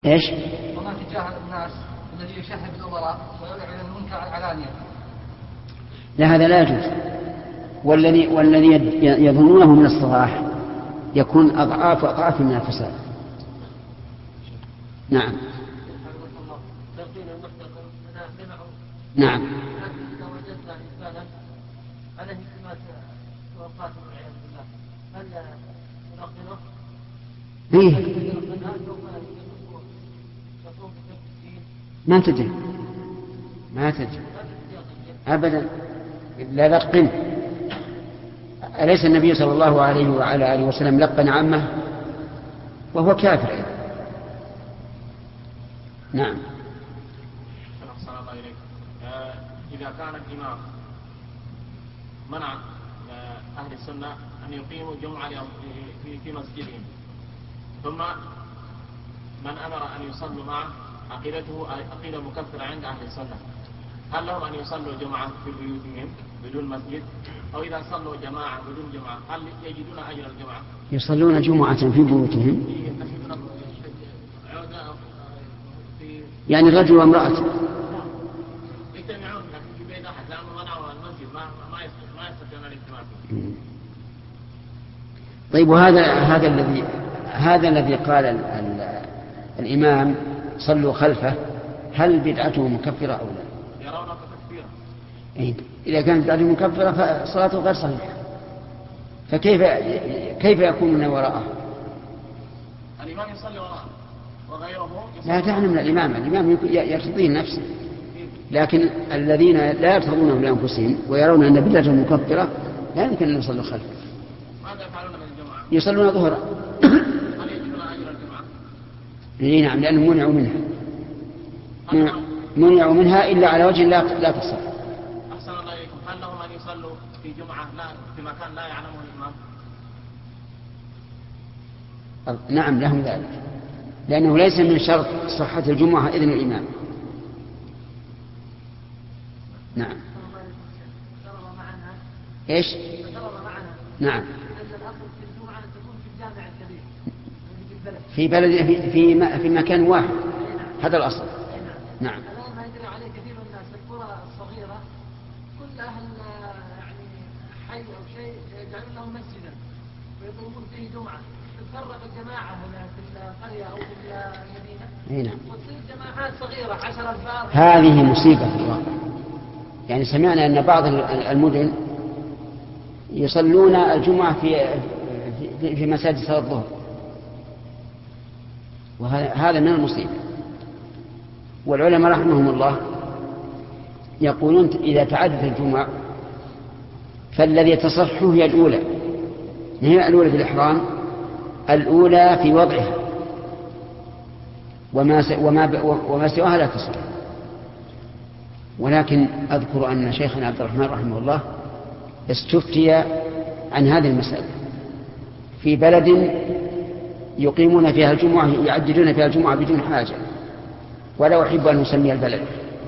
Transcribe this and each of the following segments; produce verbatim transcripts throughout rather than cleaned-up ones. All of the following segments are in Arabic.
إيش؟ وما تجاه الناس الذي يشهد الأمراء ويعلن المنكر علانية. لا، هذا لا يجوز. والذي والذي يظنونه من الصلاح يكون أضعاف أضعاف من الفساد. نعم. نعم. إيه؟ ما تدري ما تدري أبدا لا لقن. أليس النبي صلى الله عليه وعلى آله وسلم لقن عامه وهو كافر أيضا. نعم. إذا كان الإمام منع أهل السنة أن يقيموا جمعة في في مسجدهم، ثم من أمر أن يصلوا معه عقيدته عقيدة مكفرة عند أهل السنة، هل لهم أن يصلوا جمعة في بيوتهم بدون مسجد، أو إذا صلوا جماعة بدون جمعة هل يجدون أجر الجمعة؟ يصلون جمعة في بيوتهم، يعني الرجل وامرأته يجتمعون في بيت أحد، لأنه منعوا المسجد ما ما ما يستطيعون الاجتماع فيه. طيب، وهذا هذا الذي هذا الذي قال ال ال الإمام صلوا خلفه، هل بدعته مكفرة أو لا؟ يرونه كتكفيرا. إيه؟ إذا كانت بدعته مكفرة فصلاته غير صحيحة، فكيف كيف يكون من وراءه؟ الإمام يصلي وراءه وغيره لا تعني من الإمام، الإمام يرتضيه نفسه، لكن الذين لا يرتضونه لأنفسهم ويرون أن بدعته مكفرة لا يمكن أن يصلوا خلفه. ماذا يفعلون من الجمعة؟ يصلون ظهرا. هل يجبون أجر الجمعة؟ إيه نعم، لأنهم منعوا منها منعوا منها إلا على وجه لا لا تصح. أحسن الله إليكم، هل لهم أن يصلوا في جمعة لا في مكان لا يعلمه الإمام؟ نعم لهم ذلك، لأنه ليس من شرط صحة الجمعة إذن الإمام. نعم. إيش؟ نعم. في بلد في في, في مكان واحد، هذا الأصل. نعم. الآن ما يدري عليه كثير من الناس في القرى الصغيرة كل أهل يعني حي أو شيء يجعلون له مسجدا ويطلبون فيه جمعة، تتفرق الجماعة هنا في القرية أو في المدينة. نعم. وتصير جماعات صغيرة عشر أنفار. هذه مصيبة في الواقع. يعني سمعنا أن بعض المدن يصلون الجمعة في في, في مساجد صلاة الظهر، وهذا من المصيبة. والعلماء رحمهم الله يقولون إذا تعدت الجمعة فالذي تصحه هي الأولى، هي الأولى بالإحرام، الأولى في وضعها، وما وما وما سواها لا تصح. ولكن أذكر أن شيخنا عبد الرحمن رحمه الله استفتي عن هذه المسألة في بلد يقيمون فيها الجمعة، يعددون فيها الجمعة بدون حاجة، ولا أحب أن أسمي البلد.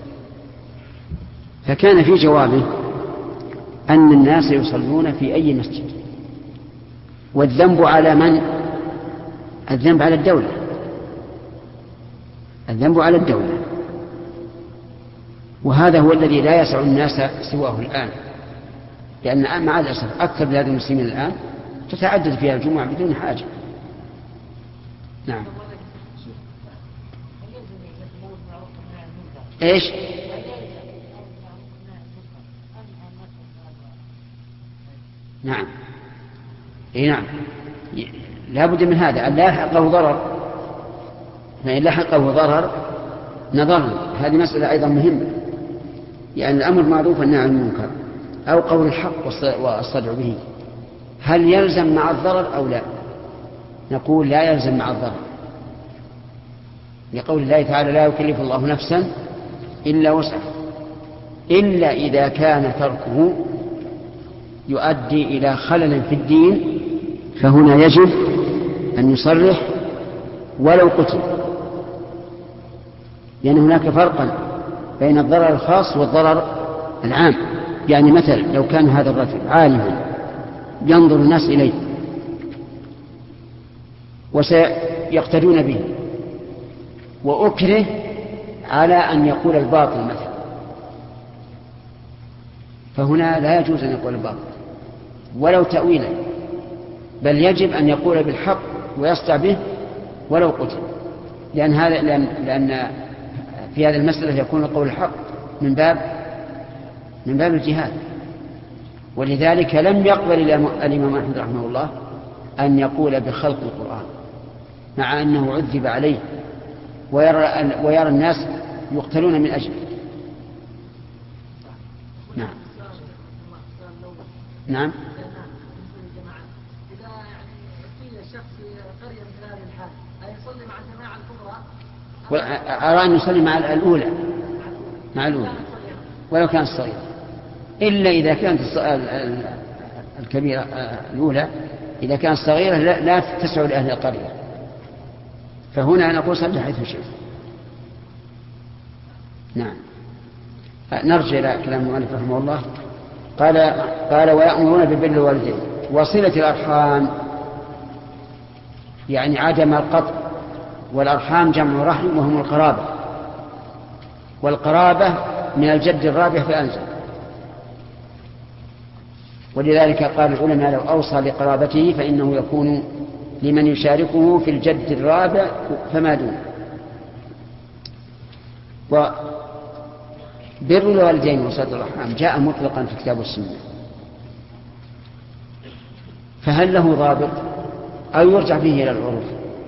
فكان في جوابه أن الناس يصلون في أي مسجد، والذنب على من؟ الذنب على الدولة، الذنب على الدولة. وهذا هو الذي لا يسع الناس سواه الآن، لأن مع الأسف أكثر بلاد المسلمين الآن تتعدد فيها الجمعة بدون حاجة. نعم. إيش؟ نعم. إيه نعم، لا بد من هذا، أن لا يلحقه ضرر، فإن لحقه ضرر نظرنا. هذه مسألة أيضا مهمة، يعني الأمر معروف والنهي عن المنكر أو قول الحق والصدع به، هل يلزم مع الضرر أو لا؟ نقول لا يلزم مع الضرر، لقول الله تعالى لا يكلف الله نفسا إلا وسعها، إلا إذا كان تركه يؤدي إلى خلل في الدين، فهنا يجب أن يصرح ولو قتل، لأن هناك فرقا بين الضرر الخاص والضرر العام. يعني مثلا لو كان هذا الرجل عالما ينظر الناس إليه وسيقتدون به، وأكره على أن يقول الباطل مثلا، فهنا لا يجوز أن يقول الباطل ولو تأويلا، بل يجب أن يقول بالحق ويصدع به ولو قتل، لأن هذا لأن, لأن في هذه المسألة يكون القول الحق من باب من باب الجهاد. ولذلك لم يقبل الإمام أحمد رحمه الله أن يقول بخلق القرآن، مع أنه عذب عليه ويرى, ويرى الناس يقتلون من أجله. نعم نعم. إذا يعني في شخص قرية من هذه الحال أيصلي مع الجماعة الكبرى؟ أرى أن يصلي مع الأولى مع الأولى ولو كانت صغيرة، إلا إذا كانت الكبيرة الأولى إذا كانت صغيرة لا تسع لأهل القرية، فهنا نقول صلي حيث شئت. نعم. نرجع إلى كلام المؤلف رحمه الله. قال قال ويأمرون ببر الوالدين وصلة الأرحام، يعني عدم القطع، والأرحام جمع رحم وهم القرابة، والقرابة من الجد الرابع فأنزل، ولذلك قال العلماء لو أوصى لقرابته فإنه يكون لمن يشاركه في الجد الرابع فما دون. وبر الوالدين وصلة الأرحام جاء مطلقا في كتاب السنة، فهل له ضابط أو يرجع فيه إلى العرف؟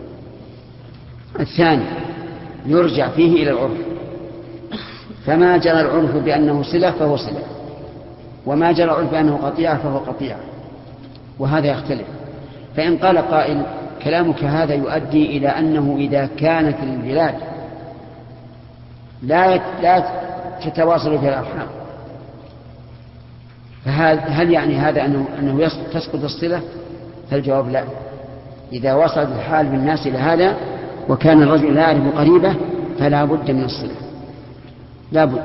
الثاني يرجع فيه إلى العرف، فما جرى العرف بأنه صلة فهو صلة، وما جرى العرف بأنه قطيعة فهو قطيعة، وهذا يختلف. فإن قال قائل كلامك هذا يؤدي إلى أنه إذا كانت البلاد لا لا تتواصل فيها الأرحام، فهل يعني هذا أنه, أنه تسقط الصلة؟ فالجواب لا. إذا وصلت الحال بالناس إلى هذا وكان الرجل لا يعرف قريبه فلا بد من الصلة، لا بد.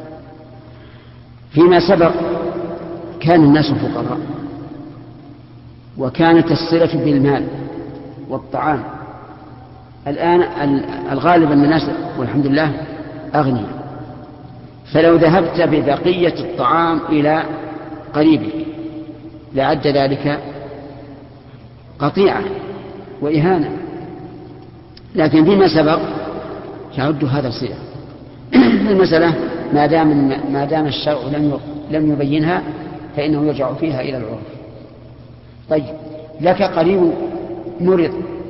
فيما سبق كان الناس فقراء، وكانت الصلة بالمال والطعام. الآن الغالب أن الناس والحمد لله أغنياء، فلو ذهبت ببقية الطعام إلى قريبك لعد ذلك قطيعة وإهانة، لكن فيما سبق يعد هذا صلة. المسألة ما دام ما دام الشرع لم لم يبينها فإنه يرجع فيها إلى العرف. طيب، لك قريب مرض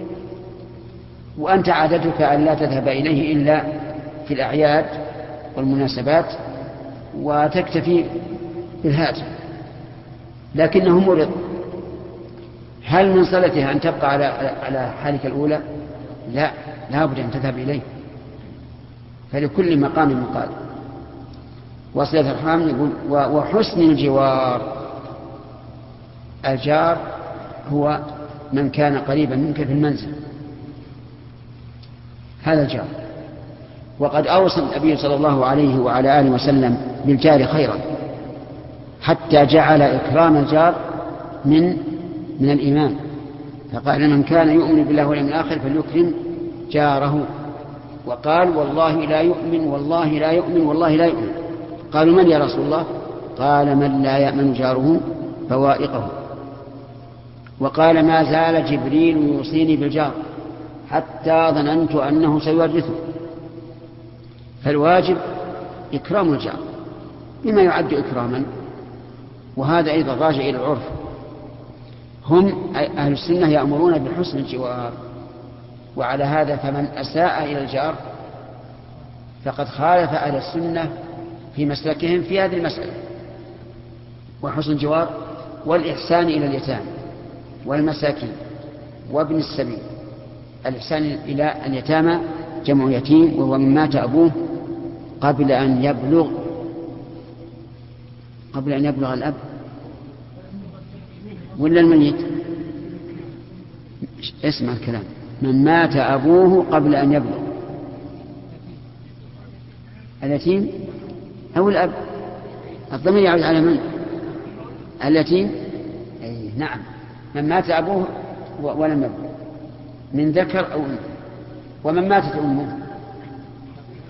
وأنت عادتك أن لا تذهب إليه إلا في الأعياد والمناسبات وتكتفي بالهاتف، لكنه مرض، هل من صلتها أن تبقى على على حالك الأولى؟ لا، لا بد أن تذهب إليه، فلكل مقام مقال. وصلة الأرحام يقول وحسن الجوار، الجار هو من كان قريبا منك في المنزل، هذا الجار. وقد أوصى النبي صلى الله عليه وعلى آله وسلم بالجار خيرا، حتى جعل إكرام الجار من من الإيمان، فقال من كان يؤمن بالله واليوم الآخر فليكرم جاره. وقال والله لا يؤمن والله لا يؤمن والله لا يؤمن. قالوا من يا رسول الله؟ قال من لا يأمن جاره فوائقه. وقال ما زال جبريل يوصيني بالجار حتى ظننت أنه سيورثه. فالواجب إكرام الجار بما يعد إكراما، وهذا أيضا راجع إلى العرف. هم أهل السنة يأمرون بحسن الجوار، وعلى هذا فمن أساء إلى الجار فقد خالف أهل السنة في مسلكهم في هذه المسألة. وحسن الجوار والإحسان إلى اليتامى والمساكين وابن السبيل. الإحسان إلى اليتامى جمع يتيم، وهو من مات أبوه قبل أن يبلغ قبل أن يبلغ الأب ولا الميت. اسمع الكلام، من مات أبوه قبل أن يبلغ. اليتيم أو الأب، الضمير يعود على من؟ اليتيم. أي نعم، من مات أبوه ولم يبلغ من ذكر أو أنثى. ومن ماتت أمه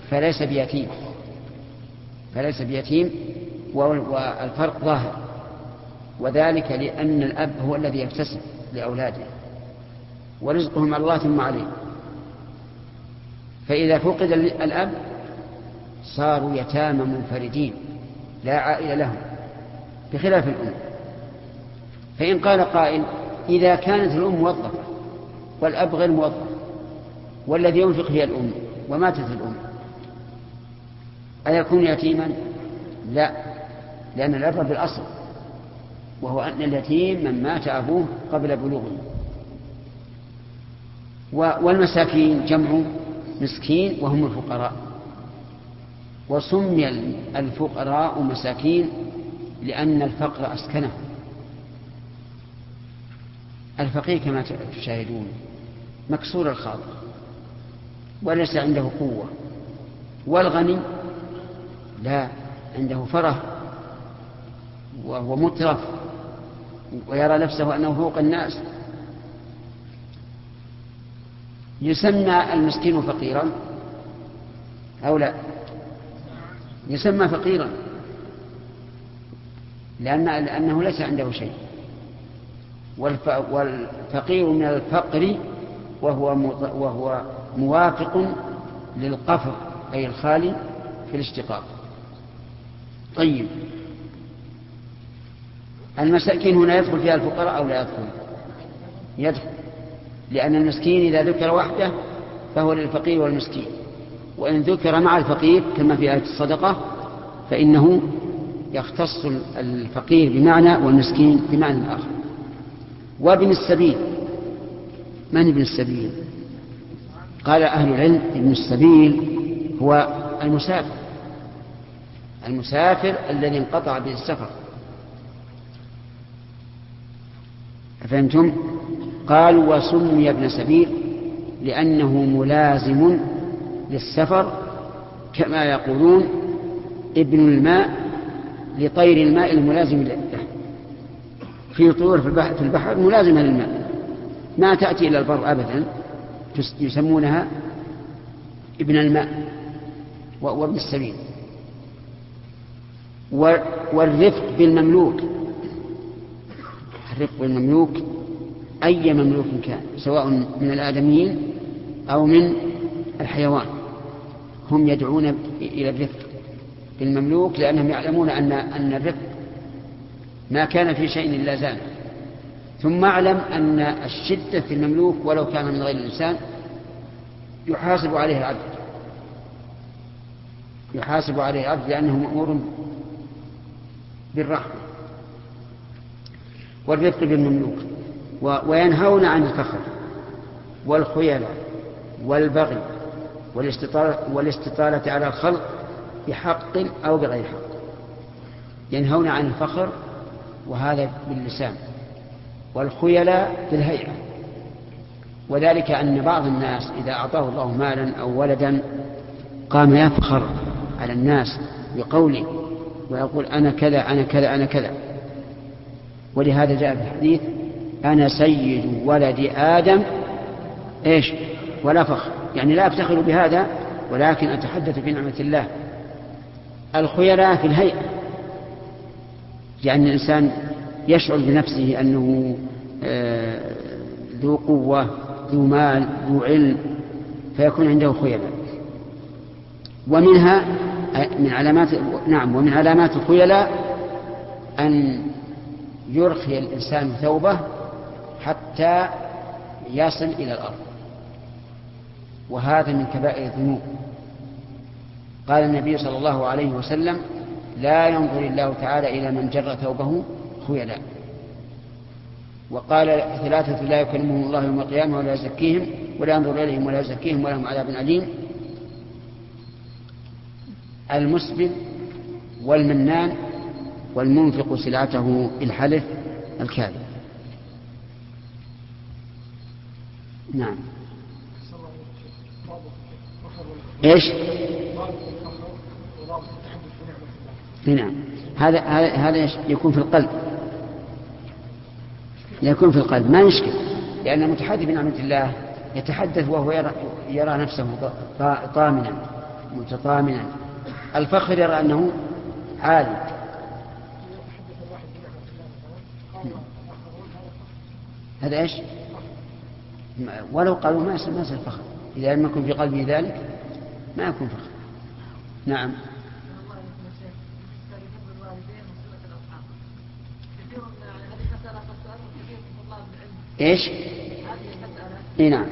فليس بيتيم فليس بيتيم والفرق ظاهر، وذلك لأن الأب هو الذي يكتسب لأولاده ورزقهم على الله ثم عليه، فإذا فقد الأب صاروا يتامى منفردين لا عائلة لهم، بخلاف الأم. فإن قال قائل إذا كانت الأم موظفة والأب غير موظف والذي ينفق هي الأم وماتت الأم، أيكون يتيما؟ لا، لأن الأب بالأصل، وهو أن اليتيم من مات أبوه قبل بلوغه. والمساكين جمع مسكين وهم الفقراء، وسمي الفقراء مساكين لأن الفقر أسكنه. الفقير كما تشاهدون مكسور الخاطر وليس عنده قوة، والغني لا، عنده فرح وهو مترف ويرى نفسه أنه فوق الناس. يسمى المسكين فقيرا أو لا؟ يسمى فقيرا لأن لأنه ليس عنده شيء. والفقير من الفقر وهو وهو موافق للقفر أي الخالي في الاشتقاق. طيب، المساكين هنا يدخل فيها الفقراء أو لا يدخل؟ يدخل، لأن المسكين إذا ذكر وحده فهو للفقير والمسكين، وإن ذكر مع الفقير كما في آية الصدقة فإنه يختص الفقير بمعنى والمسكين بمعنى آخر. وابن السبيل، من ابن السبيل؟ قال أهل العلم ابن السبيل هو المسافر المسافر الذي انقطع به السفر. أفهمتم؟ قالوا وسمي ابن سبيل لأنه ملازم للسفر، كما يقولون ابن الماء لطير الماء الملازم له. في طيور في البحر, في البحر ملازمة للماء ما تأتي إلى البر أبدا، يسمونها ابن الماء وابن السبيل. والرفق بالمملوك، الرفق بالمملوك أي مملوك كان، سواء من الآدميين أو من الحيوان، هم يدعون إلى الرفق بالمملوك لأنهم يعلمون أن أن الرفق ما كان في شيء إلا زانه. ثم اعلم أن الشدة في المملوك ولو كان من غير الإنسان يحاسب عليه العبد يحاسب عليه العبد لأنه مأمور بالرحمة والرفق بالمملوك. وينهون عن الفخر والخيلاء والبغي والاستطالة, والاستطالة على الخلق بحق أو بغير حق. ينهون عن الفخر وهذا باللسان، والخيلاء بالهيئة، وذلك أن بعض الناس إذا أعطاه الله مالا أو ولدا قام يفخر على الناس بقوله ويقول أنا كذا أنا كذا أنا كذا. ولهذا جاء في الحديث أنا سيد ولد آدم إيش ولا فخر، يعني لا أفتخر بهذا ولكن أتحدث في نعمة الله. الخيلاء في الهيئة، يعني الإنسان يشعر بنفسه أنه ذو قوة ذو مال ذو علم فيكون عنده خيلاء. ومنها من علامات نعم ومن علامات الخيلاء أن يرخي الإنسان ثوبه حتى يصل إلى الأرض، وهذا من كبائر الذنوب. قال النبي صلى الله عليه وسلم لا ينظر الله تعالى إلى من جر ثوبه خيلاء. وقال ثلاثة لا يكلمهم الله يوم القيامة ولا يزكيهم ولا ينظر إليهم ولا يزكيهم ولهم عذاب أليم: المسبل والمنان والمنفق سلعته بالحلف الكاذب. نعم. ايش؟ نعم. هذا هذا هذا يكون في القلب، يكون في القلب ما يشكل، لأن المتحدث بنعمة الله يتحدث وهو يرى, يرى نفسه طامنا متطامنا. الفخر يرى أنه عالي. هذا إيش؟ ولو قالوا ما يصير ما يصير فخر، إذا لم يكن في قلبه ذلك ما يكون فخر. نعم. إيش؟ إيه نعم.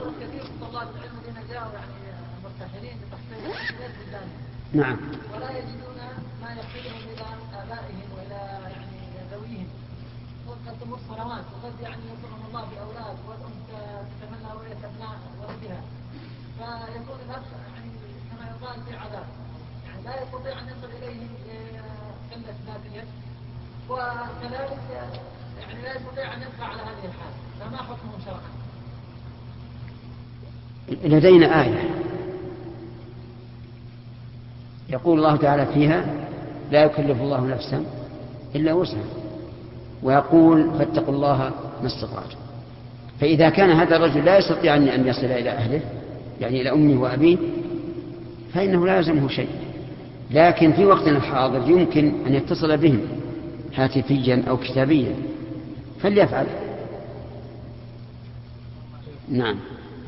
نعم. ولا يجدون ما يحفظهم إلى آبائهم وإلى يعني ذويهم، وقد تمر سنوات وقد يعني يصرهم الله بأولاد والأم تتمنى رؤية أبناء ولدها، فيكون الأخ يعني كما يقال في عذاب، يعني لا يستطيع أن يصل إليه قلة ذات اليد، وكذلك يعني لا يستطيع أن يبقى على هذه الحال، فما حكمه شرعا؟ لدينا آية يقول الله تعالى فيها لا يكلف الله نفسا إلا وسعها، ويقول فاتقوا الله ما استطعتم. فإذا كان هذا الرجل لا يستطيع أن يصل إلى أهله يعني إلى أمه وأبيه فإنه لا يلزمه شيء، لكن في وقتنا الحاضر يمكن أن يتصل بهم هاتفيا أو كتابيا فليفعل. نعم.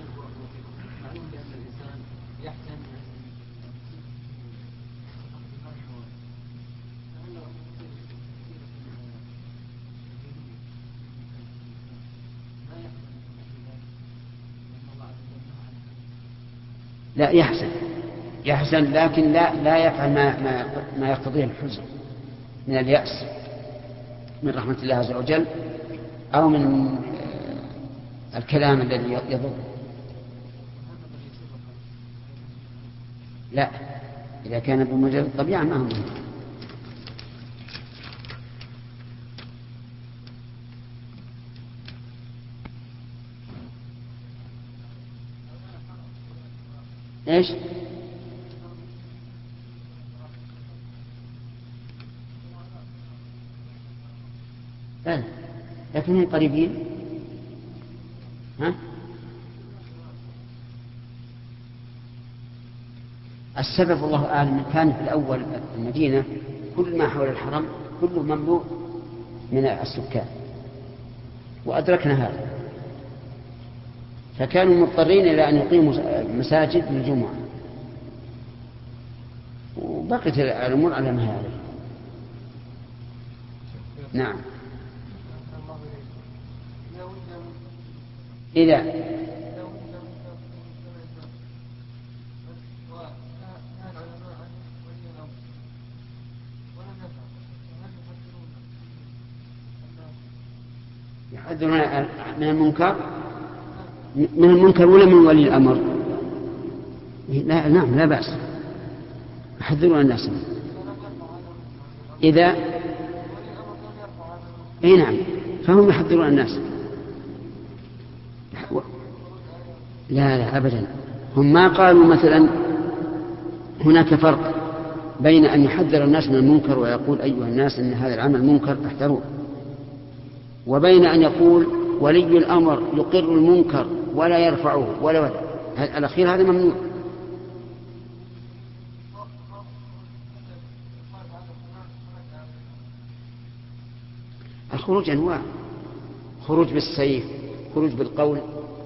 لا يحسن يحسن لكن لا لا يفعل ما ما ما يقتضيه الحزن من اليأس من رحمة الله عز وجل أو من الكلام الذي يضر. لا، إذا كان بمجرد الطبيعة ما هو مهم. ايش؟ لا لكنهم قريبين. ها؟ السبب الله أعلم كان في الأول المدينة كل ما حول الحرم كله مملوء من السكان وأدركنا هذا، فكانوا مضطرين إلى أن يقيموا مساجد للجمعة، وبقيت الأمور على ما هي عليه. نعم. إذا يحذرون من المنكر من المنكر ولا من ولي الأمر؟ لا نعم لا بأس، يحذرون الناس إذا أي نعم فهم يحذرون الناس. لا لا أبدا، هم ما قالوا مثلا هناك فرق بين أن يحذر الناس من المنكر ويقول أيها الناس إن هذا العمل منكر تحذروه، وبين أن يقول ولي الأمر يقر المنكر ولا يرفعه ولا ولا الأخير هذا ممنوع. الخروج أنواع، خروج بالسيف، خروج بالقول،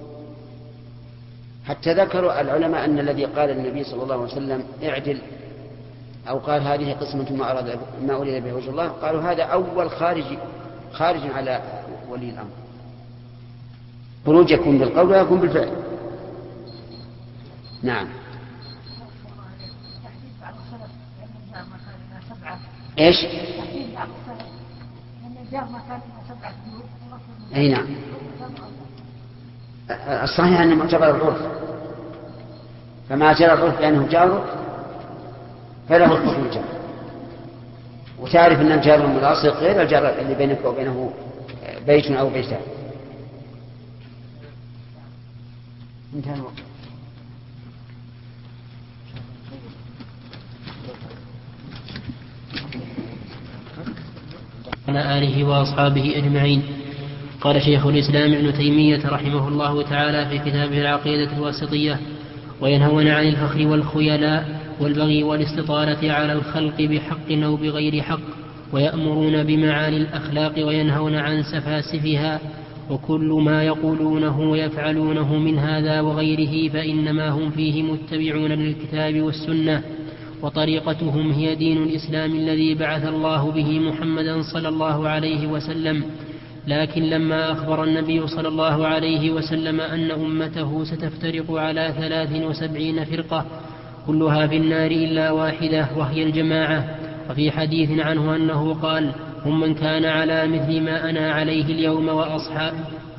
حتى ذكروا العلماء أن الذي قال النبي صلى الله عليه وسلم اعدل أو قال هذه قسمة ما أراد ما أريد به وجه الله، قالوا هذا أول خارج خارج على ولي الأمر. خروج يكون بالقول ويكون بالفعل. نعم. ايش؟ اي نعم. الصحيح أنه معتبر العرف، فما جرى العرف لأنه جار فله حكم الجار، وتعرف أن الجار الملاصق غير الجار اللي بينك وبينه بيت أو بيتان. انتهى الوقت. على آله وأصحابه أجمعين. قال شيخ الإسلام ابن تيمية رحمه الله تعالى في كتابه العقيدة الواسطية: وينهون عن الفخر والخيلاء والبغي والاستطالة على الخلق بحق أو بغير حق، ويأمرون بمعالي الأخلاق وينهون عن سفاسفها. وكل ما يقولونه ويفعلونه من هذا وغيره فإنما هم فيه متبعون للكتاب والسنة، وطريقتهم هي دين الإسلام الذي بعث الله به محمدا صلى الله عليه وسلم. لكن لما أخبر النبي صلى الله عليه وسلم أن أمته ستفترق على ثلاث وسبعين فرقة كلها في النار إلا واحدة وهي الجماعة، وفي حديث عنه أنه قال: هم من كان على مثل ما أنا عليه اليوم وأصحابي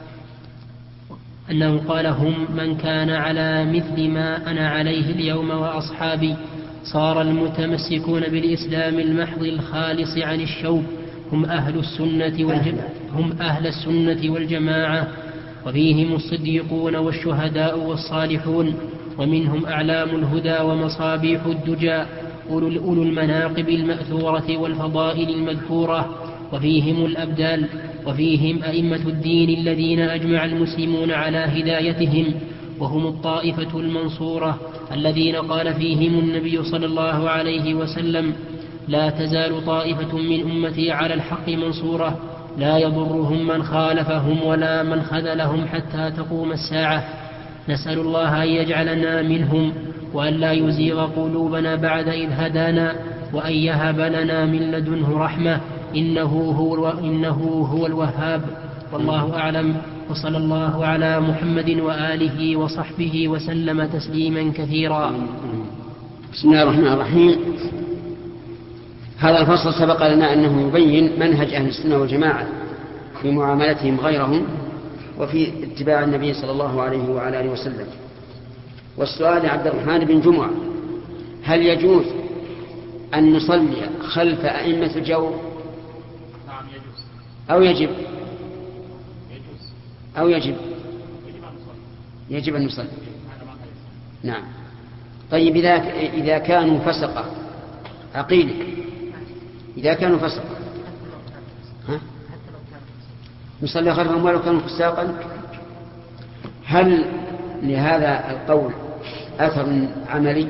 أنه قال هم من كان على مثل ما أنا عليه اليوم وأصحابي صار المتمسكون بالإسلام المحض الخالص عن الشوب هم أهل السنة والجماعة هم أهل السنة والجماعة، وفيهم الصديقون والشهداء والصالحون، ومنهم أعلام الهدى ومصابيح الدجى أولو المناقب المأثورة والفضائل المذكورة، وفيهم الأبدال، وفيهم أئمة الدين الذين أجمع المسلمون على هدايتهم، وهم الطائفة المنصورة الذين قال فيهم النبي صلى الله عليه وسلم: لا تزال طائفة من أمتي على الحق منصورة لا يضرهم من خالفهم ولا من خذلهم حتى تقوم الساعة. نسأل الله أن يجعلنا منهم، وأن لا يزيغ قلوبنا بعد إذ هدانا، وأن يهب لنا من لدنه رحمة إنه هو, إنه هو الوهاب. والله أعلم، وصلى الله على محمد وآله وصحبه وسلم تسليما كثيرا. بسم الله الرحمن الرحيم. هذا الفصل سبق لنا أنه يبين منهج أهل السنة والجماعة في معاملتهم غيرهم وفي اتباع النبي صلى الله عليه وعلى آله وسلم. والسؤال عبد الرحمن بن جمعة: هل يجوز أن نصلي خلف أئمة الجور؟ نعم يجوز. أو يجب يجوز أو يجب يجب أن نصلي. يجب أن نصلي. نعم. طيب إذا إذا كانوا فسقة عقيلة، إذا كانوا فسقة ها؟ نصلي خلفهم ولو كانوا فساقا. هل لهذا القول أثر عملي؟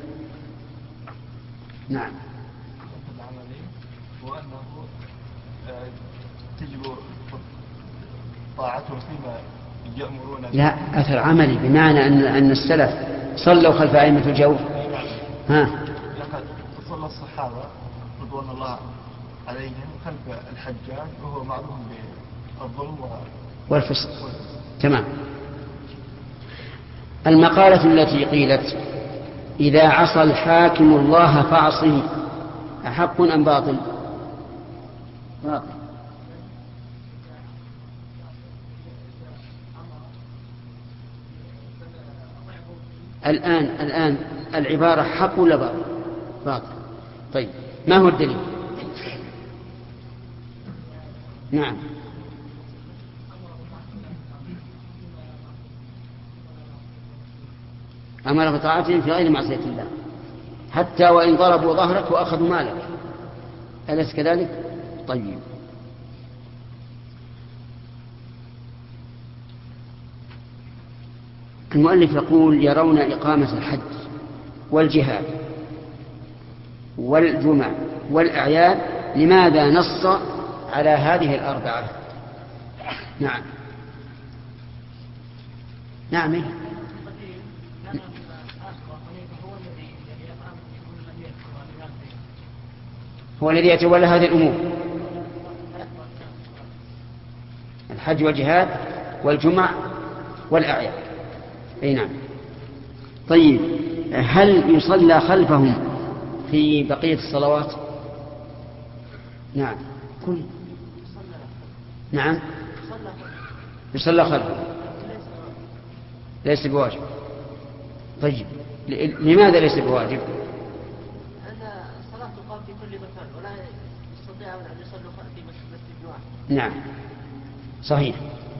نعم. العملي هو أنه تجب طاعتهم فيما يأمرون. لا، أثر عملي بمعنى أن أن السلف صلوا خلف أئمة الجور. ها. لقد صلى الصحابة رضوان الله عليهم خلف الحجاج وهو معروف بالظلم والفسق. تمام. المقالة التي قيلت: إذا عصى الحاكم الله فعصه، أحق أم باطل؟ باطل. الآن الآن العبارة حق ولا باطل؟ باطل. طيب، ما هو الدليل؟ نعم. أمر بطاعتهم في غير معصية الله حتى وإن ضربوا ظهرك وأخذوا مالك، أليس كذلك؟ طيب. المؤلف يقول: يرون إقامة الحج والجهاد والجمع والأعياد، لماذا نص على هذه الأربعة؟ نعم. نعم. هو الذي يتولى هذه الأمور: الحج والجهاد والجمع والأعياد. أي نعم. طيب، هل يصلى خلفهم في بقية الصلوات؟ نعم. كل نعم يصلى خلفهم، ليس بواجب. طيب، لماذا ليس بواجب؟ أن الصلاة تقام في كل مكان ولا يستطيع أن يصلوا في مسجد واحد. نعم صحيح.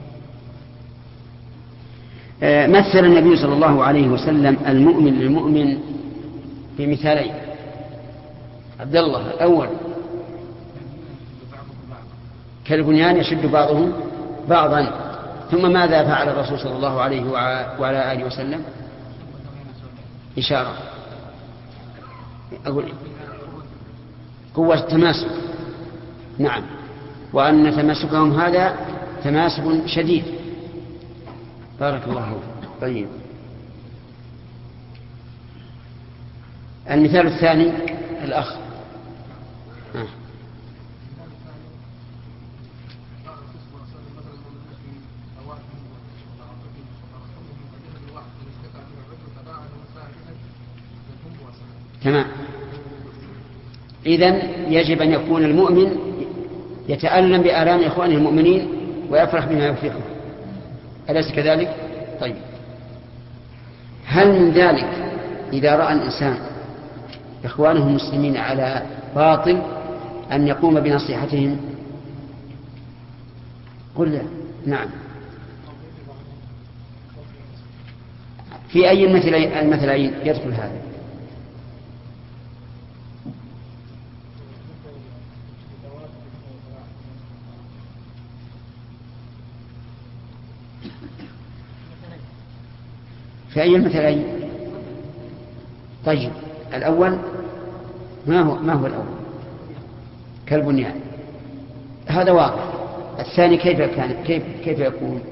مثل النبي صلى الله عليه وسلم المؤمن للمؤمن بمثالين. عبد الله: الأول كالبنيان يشد بعضهم بعضا. ثم ماذا فعل الرسول صلى الله عليه وعلى آله وسلم؟ إشارة أقول قوة التماسك. نعم، وأن تماسكهم هذا تماسك شديد. بارك الله فيك. طيب، المثال الثاني الأخ. آه. تمام. إذن يجب أن يكون المؤمن يتألم بآلام إخوانه المؤمنين ويفرح بما يفرحه، أليس كذلك؟ طيب، هل من ذلك إذا رأى الإنسان إخوانه المسلمين على باطل أن يقوم بنصيحتهم؟ قل لا. نعم. في أي المثلين يدخل هذا؟ في أي المثلين؟ طيب، الأول ما هو ما هو الأول؟ كالبنيان، هذا واضح. الثاني كيف كان كيف كيف يكون؟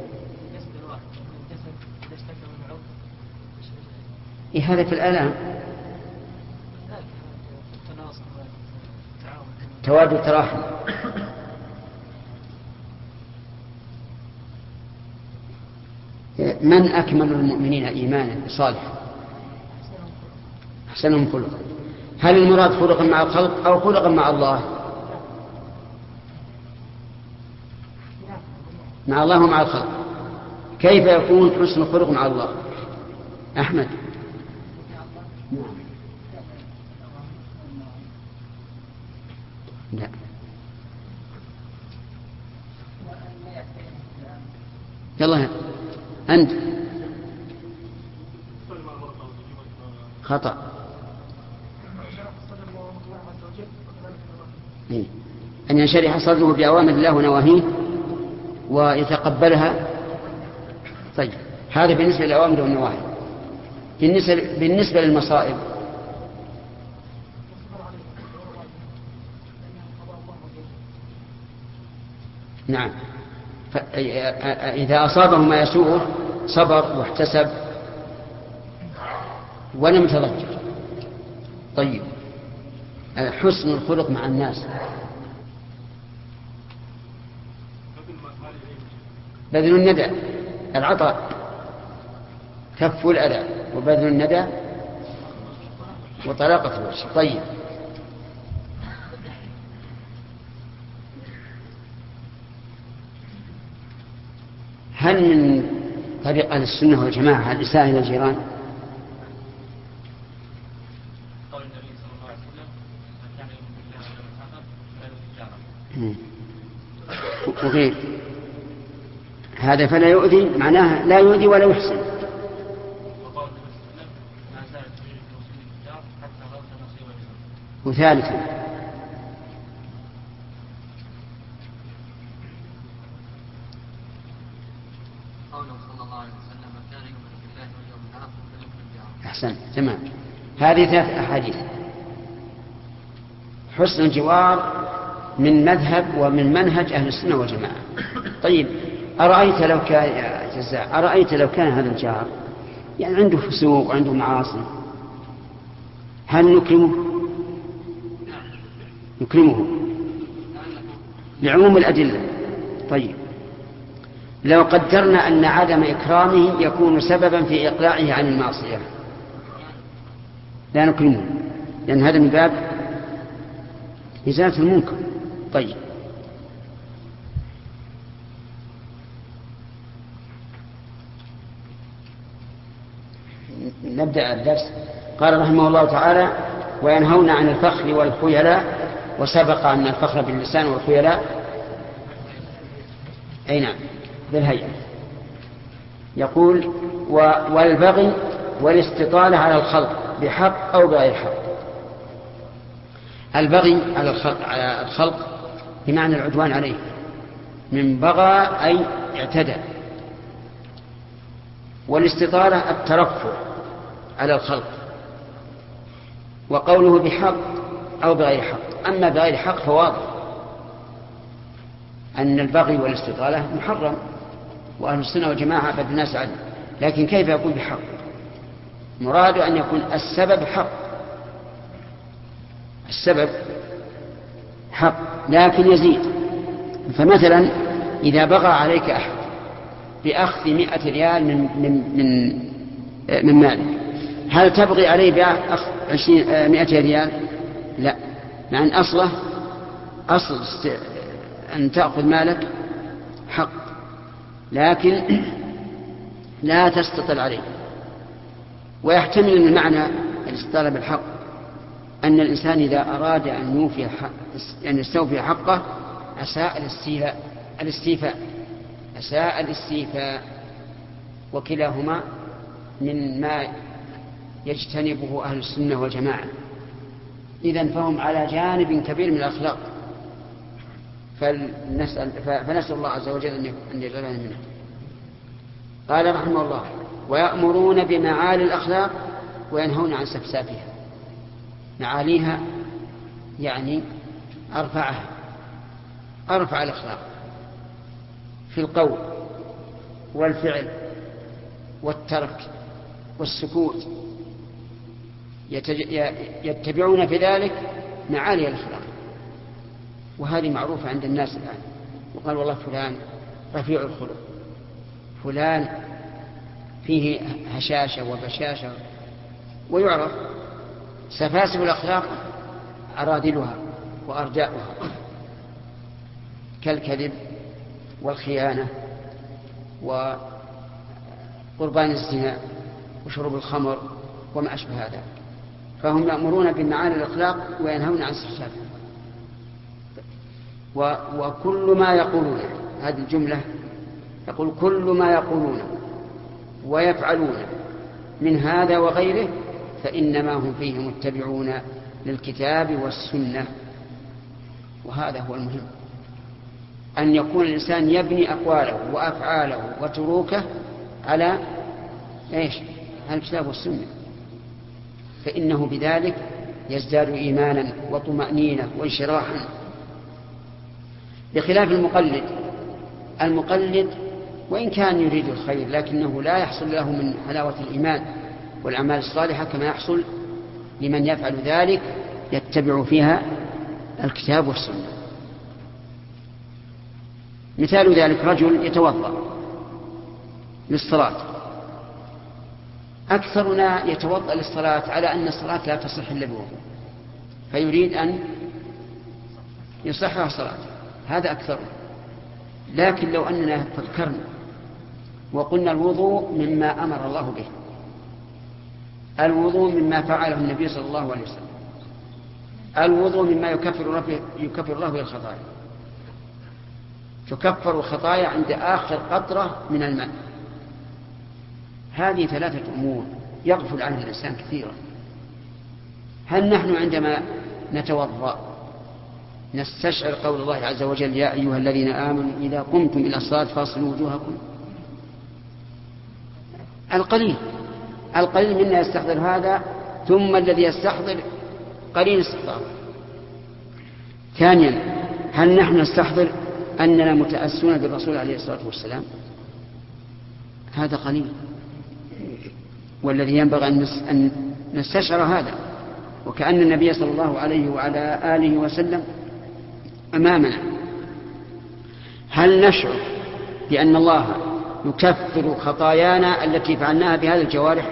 إيه هذا في الآلام، تواد التراحم. من أكمل المؤمنين إيمانا صالحا أحسنهم خلقا؟ هل المراد خلقا مع الخلق أو خلقا مع الله؟ مع الله ومع الخلق. كيف يكون حسن الخلق مع الله؟ أحمد. لا. يلا أنت. خطأ. إيه؟ أن ينشرح صدره بأوامر الله ونواهيه ويتقبلها. طيب، هذا بالنسبة للأوامر والنواهي. بالنسبة, بالنسبة للمصائب، نعم، إذا أصابه ما يسوءه صبر واحتسب ولم يتضجر. طيب، حسن الخلق مع الناس، بذل الندى، العطاء، كف الأذى، وبذل الندى، وطلاقة الوجه. طيب، هل من طريق أهل السنة والجماعة الإساءة إلى الجيران؟ قول النبي صلى الله عليه وسلم: من كان يؤمن بالله واليوم الآخر فلا يؤذي جاره. وغير هذا فلا يؤذي معناها لا يؤذي ولا يحسن. وقول النبي صلى الله عليه وسلم: ما زالت تجري في المسلمين الجار حتى غلط نصيب الجار. وثالثا أحسن. تمام. هذه ثلاث أحاديث. حسن الجوار من مذهب ومن منهج أهل السنة والجماعة. طيب، أرأيت لو كان يا جزاء أرأيت لو كان هذا الجار يعني عنده فسوق وعنده معاصي، هل نكرمه؟ نكرمه لعموم الأدلة. طيب، لو قدرنا أن عدم إكرامه يكون سببا في إقلاعه عن المعصية، لا نكرمه، لأن هذا من باب إزالة المنكر. طيب، نبدأ الدرس. قال رحمه الله تعالى: وينهون عن الفخر والخيلاء. وسبق أن الفخر باللسان والخيلاء أي نعم بالهيئة. يقول: والبغي والاستطالة على الخلق بحق أو بغير حق. البغي على الخلق, على الخلق بمعنى العدوان عليه، من بغى أي اعتدى. والاستطالة الترفع على الخلق وقوله بحق أو بغير حق. أما بغير حق فواضح أن البغي والاستطالة محرم، وأهل السنة والجماعة أبعد الناس عنه، لكن كيف يقول بحق؟ مراد أن يكون السبب حق، السبب حق لكن يزيد. فمثلا إذا بغى عليك أحد بأخذ مئة ريال من من من, من مالك، هل تبغي عليه بأخذ عشرين مئة ريال؟ لا، مع أن أصله أصل أن تأخذ مالك حق، لكن لا تستطل عليه. ويحتمل أن المعنى الاستطالة بالحق أن الإنسان إذا أراد أن يوفي حق أن يستوفي حقه أساء الاستيفاء أساء الاستيفاء وكلاهما من ما يجتنبه أهل السنة والجماعة. إذن فهم على جانب كبير من الأخلاق، فنسأل, فنسأل الله عز وجل أن يجعلنا منه. قال رحمه الله: ويأمرون بمعالي الأخلاق وينهون عن سفسافها. معاليها يعني أرفعها، أرفع الأخلاق في القول والفعل والترك والسكوت، يتبعون في ذلك معالي الأخلاق، وهذه معروفة عند الناس الآن. وقال والله فلان رفيع الخلق، فلان فيه هشاشة وبشاشة، ويعرف. سفاسف الأخلاق أرادلها وأرداؤها كالكذب والخيانة وقربان الزنا وشرب الخمر وما أشبه هذا. فهم يأمرون بمعاني الأخلاق وينهون عن سفسافها. وكل ما يقولون، هذه الجملة يقول كل ما يقولون ويفعلون من هذا وغيره فإنما هم فيه متبعون للكتاب والسنة. وهذا هو المهم، أن يكون الإنسان يبني أقواله وأفعاله وتروكه على إيش؟ على الكتاب والسنة، فإنه بذلك يزداد إيمانا وطمأنينة وانشراحا، بخلاف المقلد. المقلد وإن كان يريد الخير لكنه لا يحصل له من حلاوة الإيمان والأعمال الصالحة كما يحصل لمن يفعل ذلك يتبع فيها الكتاب والسنة. مثال ذلك رجل يتوضأ للصلاة، أكثرنا يتوضأ للصلاة على أن الصلاة لا تصح إلا بوضوء، فيريد أن يصحها صلاة، هذا أكثر. لكن لو أننا فكرنا وقلنا الوضوء مما أمر الله به، الوضوء مما فعله النبي صلى الله عليه وسلم، الوضوء مما يكفر, يكفر الله به الخطايا، تكفر الخطايا عند آخر قطرة من الماء. هذه ثلاثة أمور يغفل عنها الإنسان كثيرا. هل نحن عندما نتوضأ نستشعر قول الله عز وجل: يا أيها الذين آمنوا إذا قمتم إلى الصلاة فاغسلوا وجوهكم؟ القليل القليل منا يستحضر هذا، ثم الذي يستحضر قليل استحضار. ثانيا، هل نحن نستحضر أننا متأسون بالرسول عليه الصلاة والسلام؟ هذا قليل، والذي ينبغي أن نستشعر هذا، وكأن النبي صلى الله عليه وعلى آله وسلم أمامنا. هل نشعر بأن الله يكفر خطايانا التي فعلناها بهذه الجوارح؟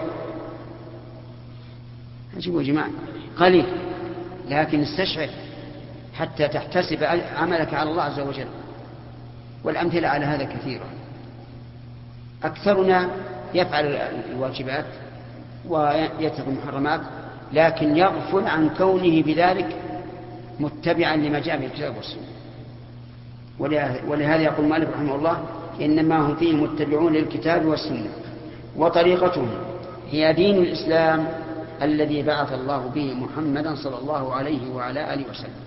أجيبوا يا جماعة، قليل، لكن استشعر حتى تحتسب عملك على الله عز وجل. والأمثلة على هذا كثيرة. أكثرنا يفعل الواجبات ويترك المحرمات، لكن يغفل عن كونه بذلك متبعا لما جاء به الكتاب والسنة. ولهذا يقول مالك رحمه الله: إنما هم فيه متبعون للكتاب والسنة، وطريقتهم هي دين الإسلام الذي بعث الله به محمدا صلى الله عليه وعلى آله وسلم.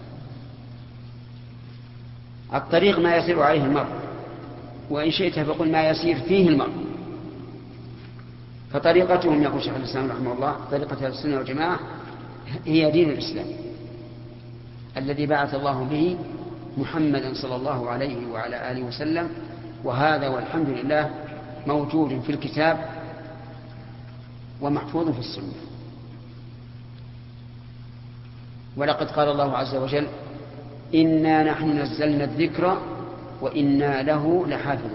الطريق ما يسير عليه المرء، وإن شئت فقل ما يسير فيه المرء. فطريقتهم، يقول شيخ الإسلام رحمه الله، طريقة السنة والجماعة هي دين الإسلام الذي بعث الله به محمدا صلى الله عليه وعلى آله وسلم، وهذا والحمد لله موجود في الكتاب ومحفوظ في السنة. ولقد قال الله عز وجل: إنا نحن نزلنا الذكر وإنا له لحافظون.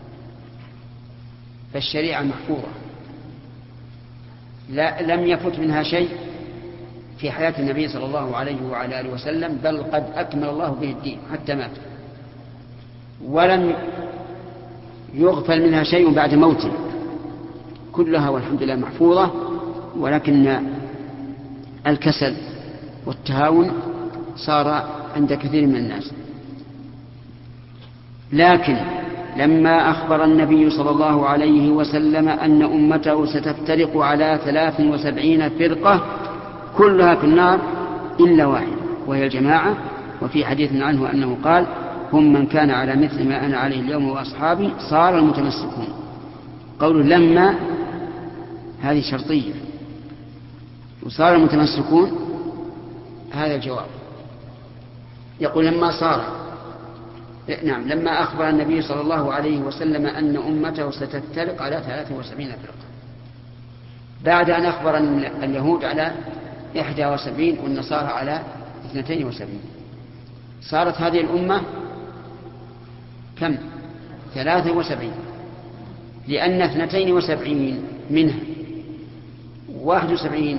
فالشريعة محفوظة لا لم يفت منها شيء في حياة النبي صلى الله عليه وعلى آله وسلم، بل قد أكمل الله به الدين حتى مات، ولم يغفل منها شيء بعد موته، كلها والحمد لله محفوظة. ولكن الكسل والتهاون صار عند كثير من الناس. لكن لما أخبر النبي صلى الله عليه وسلم أن أمته ستفترق على ثلاث وسبعين فرقة كلها في النار إلا واحد، وهي الجماعة. وفي حديث عنه أنه قال: هم من كان على مثل ما أنا عليه اليوم وأصحابي صار المتمسكون. قول لما هذه شرطية، وصار المتمسكون هذا الجواب. يقول لما صار، نعم، لما أخبر النبي صلى الله عليه وسلم أن أمته ستفترق على ثلاث وسبعين فرقة، بعد أن أخبر اليهود على إحدى وسبعين والنصارى على اثنتين وسبعين، صارت هذه الأمة كم؟ ثلاثة وسبعين، لأن اثنتين وسبعين منها واحد وسبعين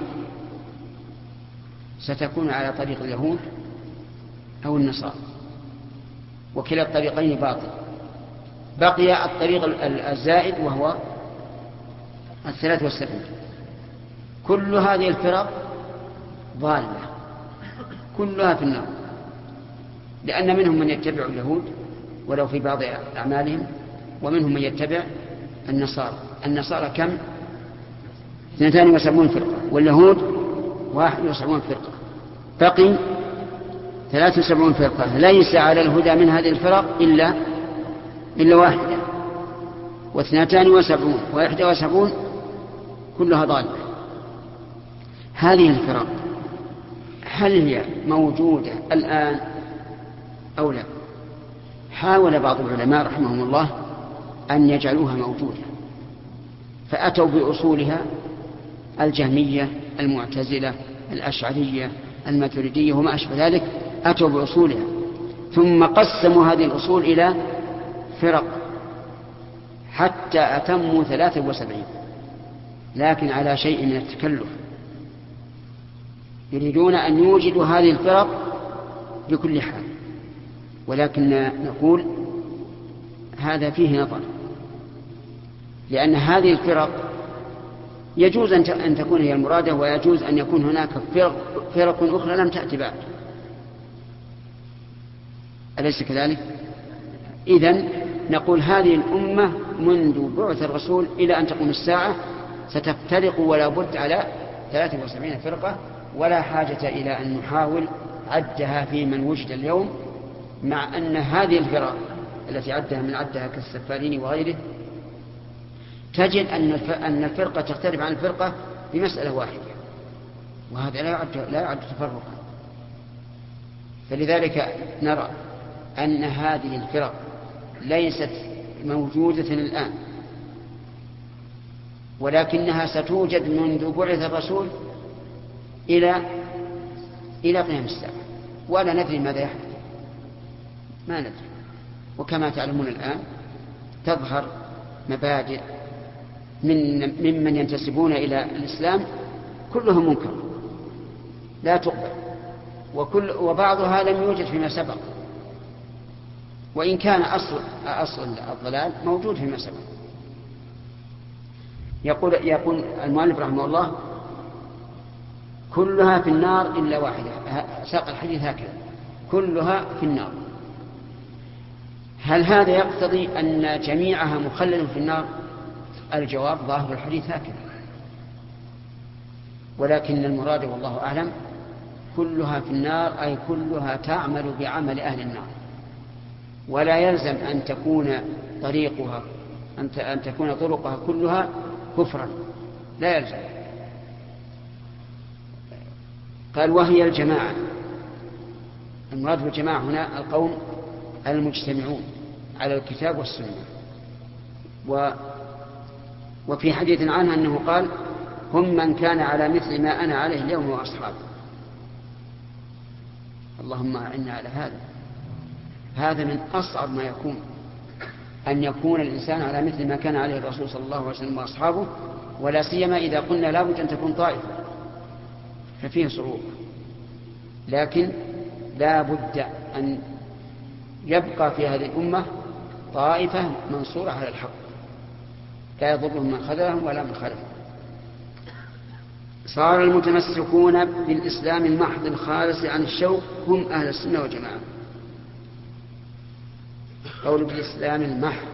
ستكون على طريق اليهود أو النصارى، وكلا الطريقين باطل. بقي الطريق الزائد وهو الثلاث والسبعين. كل هذه الفرق ضالة كلها في النار، لأن منهم من يتبع اليهود ولو في بعض أعمالهم، ومنهم من يتبع النصارى. النصارى كم؟ اثنتان وسبعون فرقة، واليهود واحد وسبعون فرقة، بقي ثلاث وسبعون فرقة. ليس على الهدى من هذه الفرق إلا إلا واحدة، واثنتان وسبعون وإحدى وسبعون كلها ضالة. هذه الفرق هل هي موجودة الآن أو لا؟ حاول بعض العلماء رحمهم الله أن يجعلوها موجودة، فأتوا بأصولها: الجهمية، المعتزلة، الأشعرية، الماتريدية وما أشبه ذلك، أتوا بأصولها، ثم قسموا هذه الأصول إلى فرق حتى أتموا ثلاثة وسبعين، لكن على شيء من التكلف. يريدون أن يوجدوا هذه الفرق بكل حال، ولكن نقول هذا فيه نظر، لأن هذه الفرق يجوز أن تكون هي المرادة، ويجوز أن يكون هناك فرق, فرق أخرى لم تأتي بعد، أليس كذلك؟ إذن نقول هذه الأمة منذ بعث الرسول إلى أن تقوم الساعة ستفترق ولا بد على ثلاث وسبعين فرقة، ولا حاجة إلى أن نحاول عدها في من وجد اليوم، مع أن هذه الفرق التي عدها من عدها كالسفارين وغيره تجد أن الفرقة تختلف عن الفرقة بمسألة واحدة، وهذا لا يعد, لا يعد تفرقا. فلذلك نرى أن هذه الفرق ليست موجودة الآن، ولكنها ستوجد منذ بعث الرسول إلى إلى قيام الساعة، ولا ندري ماذا يحدث، ما ندري. وكما تعلمون الآن تظهر مبادئ من ممن ينتسبون إلى الإسلام كلهم منكر لا تقبل، وكل وبعضها لم يوجد فيما سبق، وإن كان أصل أصل الضلال موجود فيما سبق. يقول يقول المؤلف رحمه الله: كلها في النار إلا واحدة. ساق الحديث هكذا: كلها في النار. هل هذا يقتضي أن جميعها مخلد في النار؟ الجواب: ظاهر الحديث هكذا، ولكن المراد والله أعلم كلها في النار، أي كلها تعمل بعمل أهل النار، ولا يلزم أن تكون طريقها أن تكون طرقها كلها كفرا، لا يلزم. قال وهي الجماعة. المراد بالجماعة هنا القوم المجتمعون على الكتاب والسنة. و وفي حديث عنه أنه قال هم من كان على مثل ما أنا عليه اليوم وأصحابه. اللهم أعنا على هذا. هذا من أصعب ما يكون، أن يكون الإنسان على مثل ما كان عليه الرسول صلى الله عليه وسلم وأصحابه، ولا سيما إذا قلنا لا بد أن تكون طائفة ففيه صعوبة. لكن لا بد أن يبقى في هذه الأمة طائفة منصورة على الحق لا يضرهم من خذلهم ولا من خلفهم. صار المتمسكون بالإسلام المحض الخالص عن الشوك هم أهل السنة والجماعة. قول بالإسلام المحض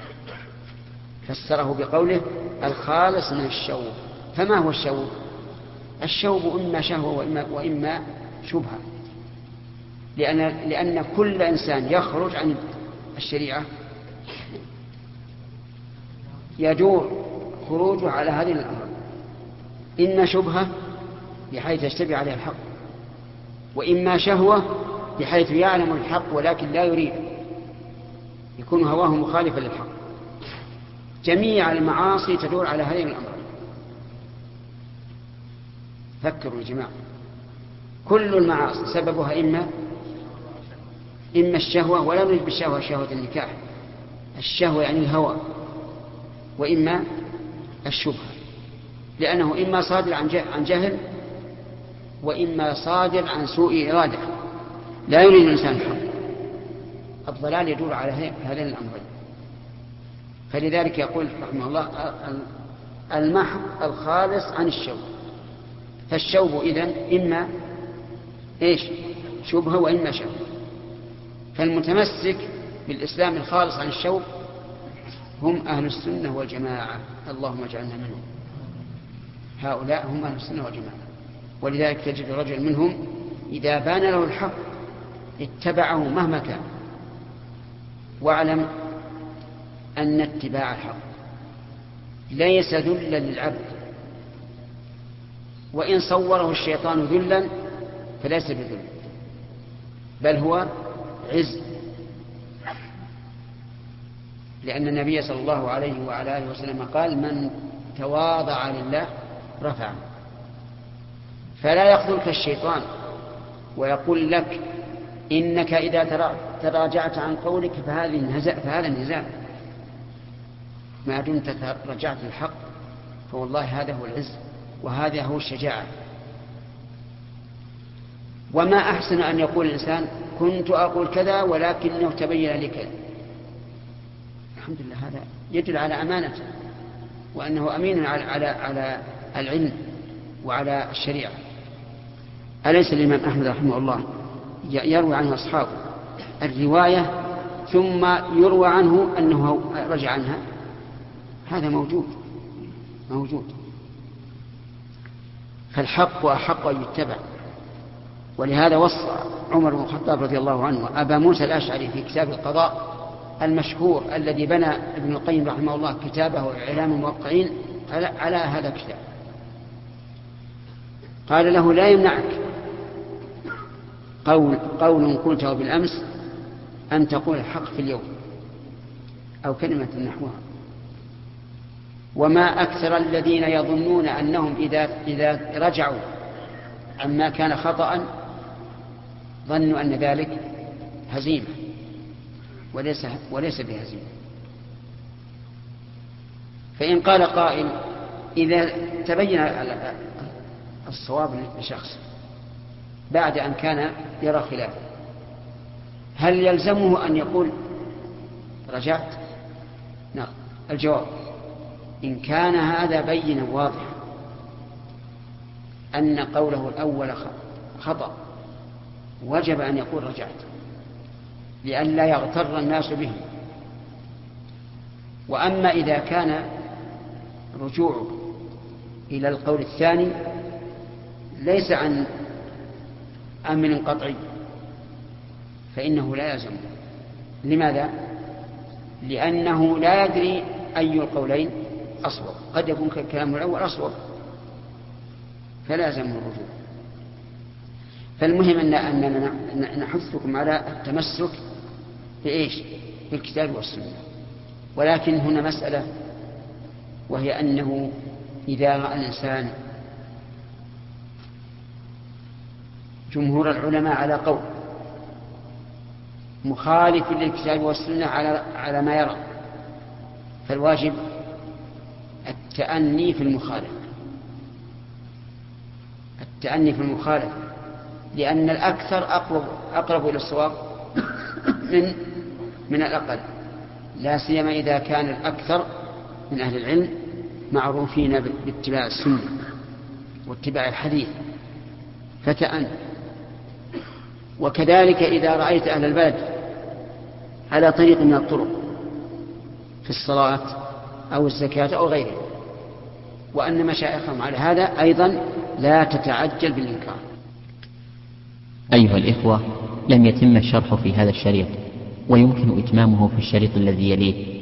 فسره بقوله الخالص من الشوب. فما هو الشوب؟ الشوب إما شهوة وإما, وإما شبهة، لأن, لأن كل إنسان يخرج عن الشريعة يدور خروجه على هذه الأمر، إما شبهة بحيث يشتبه عليه الحق، وإما شهوة بحيث يعلم الحق ولكن لا يريد، يكون هواه مخالفا للحق. جميع المعاصي تدور على هذين الأمر. فكروا يا جماعة، كل المعاصي سببها إما إما الشهوة، ولا نريد بالشهوة شهوة النكاح، الشهوة يعني الهوى، وإما الشبهة، لأنه إما صادر عن جهل وإما صادر عن سوء إرادة، لا يريد الإنسان الحق. الضلال يدور على هذين الأمرين. فلذلك يقول رحمه الله المحض الخالص عن الشوب. فالشوب إذن إما إيش؟ شبهة وإما شهوة. فالمتمسك بالإسلام الخالص عن الشوب هم أهل السنة والجماعة. اللهم اجعلنا منهم. هؤلاء هم أهل السنة والجماعة. ولذلك تجد رجل منهم إذا بان له الحق اتبعه مهما كان. واعلم أن اتباع الحق ليس ذلا للعبد، وإن صوره الشيطان ذلا فليس بذل، بل هو عز. لأن النبي صلى الله عليه وعلى آله وسلم قال من تواضع لله رفعه. فلا يخذلك الشيطان ويقول لك إنك إذا تراجعت عن قولك فهذا النزاع. ما دمت رجعت للحق فوالله هذا هو العز وهذا هو الشجاعة. وما أحسن أن يقول الإنسان كنت أقول كذا ولكنه تبين لي كذا. الحمد لله، هذا يدل على أمانته وأنه أمين على, على, على العلم وعلى الشريعة. أليس الإمام أحمد رحمه الله يروي عنه أصحابه الرواية ثم يروى عنه أنه رجع عنها؟ هذا موجود موجود. فالحق أحق أن يتبع. ولهذا وصى عمر بن الخطاب رضي الله عنه أبا موسى الأشعري في كتاب القضاء المشهور الذي بنى ابن القيم رحمه الله كتابه إعلام الموقعين على, على هذا الكتاب. قال له لا يمنعك قول, قول قلته بالأمس أن تقول الحق في اليوم أو كلمة نحوها. وما أكثر الذين يظنون أنهم إذا, إذا رجعوا عما كان خطأ ظنوا أن ذلك هزيمة، وليس, وليس بهزيمة. فإن قال قائل إذا تبين الصواب لشخص بعد أن كان يرى خلافه هل يلزمه أن يقول رجعت؟ نعم. الجواب إن كان هذا بينا واضح أن قوله الأول خطأ وجب أن يقول رجعت لئلا يغتر الناس به. وأما إذا كان رجوعه إلى القول الثاني ليس عن أمر قطعي فإنه لا يلزم. لماذا؟ لأنه لا يدري أي القولين أصوب، قد يكون كلامه الأول أصوب فلا يلزم الرجوع. فالمهم أن أننا نحثكم على التمسك بإيش؟ بالكتاب والسنة. ولكن هنا مسألة، وهي أنه إذا رأى الإنسان جمهور العلماء على قول مخالف للكتاب والسنة على على ما يرى، فالواجب التأني في المخالف التأني في المخالف لأن الأكثر أقرب, أقرب إلى الصواب من من الأقل، لا سيما إذا كان الأكثر من أهل العلم معروفين باتباع السنة واتباع الحديث، فتأن. وكذلك إذا رأيت أهل البلد على طريق من الطرق في الصلاة أو الزكاة أو غيره، وأن مشايخهم على هذا، أيضا لا تتعجل بالإنكار. أيها الإخوة، لم يتم الشرح في هذا الشريط، ويمكن إتمامه في الشريط الذي يليه.